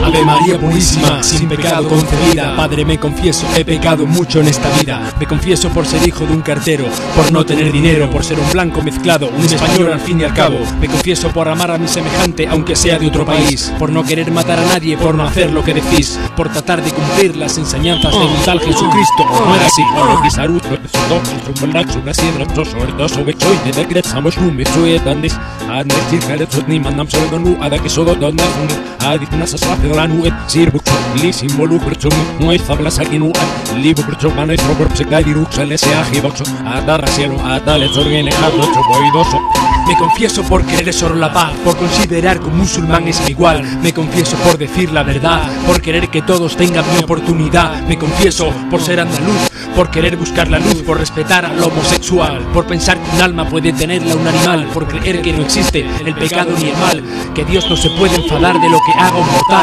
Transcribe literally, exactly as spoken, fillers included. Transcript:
Ave María purísima, sin pecado concebida. Padre, me confieso, he pecado mucho en esta vida. Me confieso por ser hijo de un cartero, por no tener dinero, por ser un blanco mezclado, un español al fin y al cabo. Me confieso por amar a mi semejante, aunque sea de otro país, por no querer matar a nadie, por no hacer lo que decís, por tratar de cumplir las enseñanzas de un tal Jesucristo. No era así. Me confieso por querer solo la paz, por considerar que un musulmán es mi igual. Me confieso por decir la verdad, por querer que todos tengan mi oportunidad. Me confieso por ser andaluz, por querer buscar la luz, por respetar al homosexual, por pensar que un alma puede tenerla un animal, por creer que no existe el pecado ni el mal, que Dios no se puede enfadar de lo que haga un mortal.